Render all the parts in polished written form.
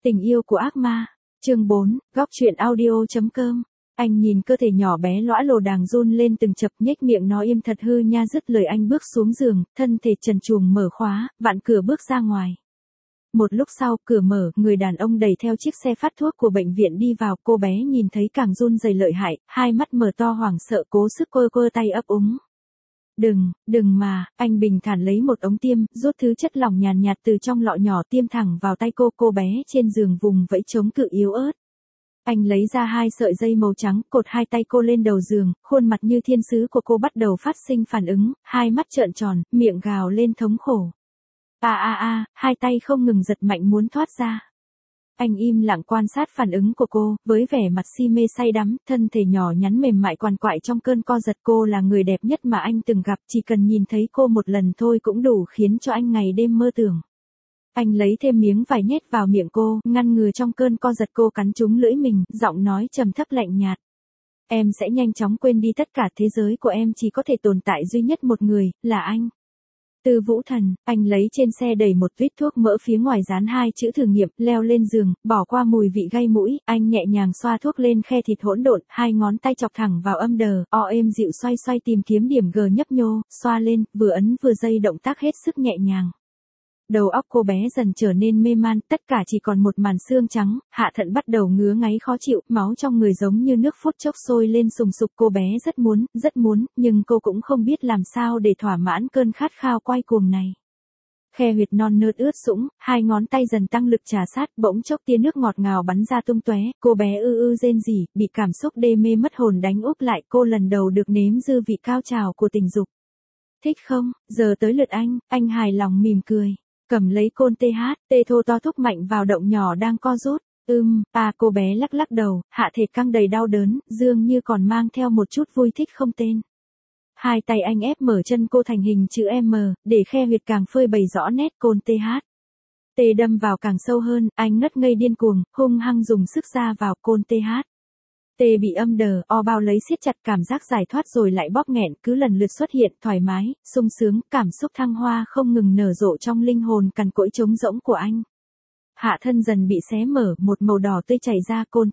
Tình yêu của ác ma. Chương 4, góc truyện audio.com. Anh nhìn cơ thể nhỏ bé lõa lồ đàng run lên từng chập, nhếch miệng nói im thật hư nha. Dứt lời anh bước xuống giường, thân thể trần truồng mở khóa, vặn cửa bước ra ngoài. Một lúc sau, cửa mở, người đàn ông đẩy theo chiếc xe phát thuốc của bệnh viện đi vào. Cô bé nhìn thấy càng run rẩy lợi hại, hai mắt mở to hoảng sợ, cố sức quơ tay ấp úng. Đừng mà, anh bình thản lấy một ống tiêm, rút thứ chất lỏng nhàn nhạt từ trong lọ nhỏ tiêm thẳng vào tay cô bé trên giường vùng vẫy chống cự yếu ớt. Anh lấy ra 2 sợi dây màu trắng, cột 2 tay cô lên đầu giường, khuôn mặt như thiên sứ của cô bắt đầu phát sinh phản ứng, hai mắt trợn tròn, miệng gào lên thống khổ. Hai tay không ngừng giật mạnh muốn thoát ra. Anh im lặng quan sát phản ứng của cô, với vẻ mặt si mê say đắm, thân thể nhỏ nhắn mềm mại quằn quại trong cơn co giật. Cô là người đẹp nhất mà anh từng gặp, chỉ cần nhìn thấy cô một lần thôi cũng đủ khiến cho anh ngày đêm mơ tưởng. Anh lấy thêm miếng vải nhét vào miệng cô, ngăn ngừa trong cơn co giật. Cô cắn trúng lưỡi mình, giọng nói trầm thấp lạnh nhạt. Em sẽ nhanh chóng quên đi tất cả, thế giới của em chỉ có thể tồn tại duy nhất một người, là anh. Từ Vũ Thần. Anh lấy trên xe đầy một tuýt thuốc mỡ, phía ngoài dán 2 chữ thử nghiệm, leo lên giường, bỏ qua mùi vị gây mũi, anh nhẹ nhàng xoa thuốc lên khe thịt hỗn độn, 2 ngón tay chọc thẳng vào âm đờ, êm dịu xoay tìm kiếm điểm G nhấp nhô, xoa lên, vừa ấn vừa dây, động tác hết sức nhẹ nhàng. Đầu óc cô bé dần trở nên mê man, tất cả chỉ còn một màn xương trắng, hạ thận bắt đầu ngứa ngáy khó chịu, máu trong người giống như nước phút chốc sôi lên sùng sục. Cô bé rất muốn, nhưng cô cũng không biết làm sao để thỏa mãn cơn khát khao quay cuồng này. Khe huyệt non nớt ướt sũng, 2 ngón tay dần tăng lực trà sát, bỗng chốc tia nước ngọt ngào bắn ra tung tóe. Cô bé rên rỉ, bị cảm xúc đê mê mất hồn đánh úp lại. Cô lần đầu được nếm dư vị cao trào của tình dục. Thích không? Giờ tới lượt anh hài lòng mỉm cười. Cầm lấy côn tê thô to thúc mạnh vào động nhỏ đang co rút. Cô bé lắc đầu, hạ thể căng đầy đau đớn, dường như còn mang theo một chút vui thích không tên. 2 tay anh ép mở chân cô thành hình chữ M, để khe huyệt càng phơi bày rõ nét. Côn tê đâm vào càng sâu hơn, anh ngất ngây điên cuồng, hung hăng dùng sức ra vào. Côn tê bị âm đờ, bao lấy siết chặt, cảm giác giải thoát rồi lại bóp nghẹn, cứ lần lượt xuất hiện, thoải mái, sung sướng, cảm xúc thăng hoa không ngừng nở rộ trong linh hồn cằn cỗi trống rỗng của anh. Hạ thân dần bị xé mở, một màu đỏ tươi chảy ra. Côn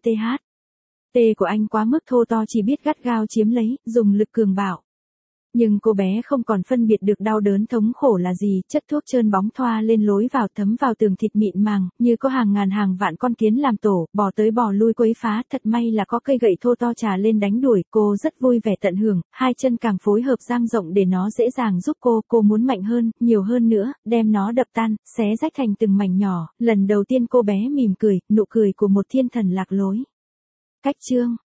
tê của anh quá mức thô to, chỉ biết gắt gao chiếm lấy, dùng lực cường bạo. Nhưng cô bé không còn phân biệt được đau đớn thống khổ là gì, chất thuốc trơn bóng thoa lên lối vào, thấm vào tường thịt mịn màng, như có hàng ngàn hàng vạn con kiến làm tổ, bò tới bò lui quấy phá. Thật may là có cây gậy thô to trà lên đánh đuổi. Cô rất vui vẻ tận hưởng, 2 chân càng phối hợp dang rộng để nó dễ dàng giúp cô muốn mạnh hơn, nhiều hơn nữa, đem nó đập tan, xé rách thành từng mảnh nhỏ. Lần đầu tiên cô bé mỉm cười, nụ cười của một thiên thần lạc lối. Cách chương.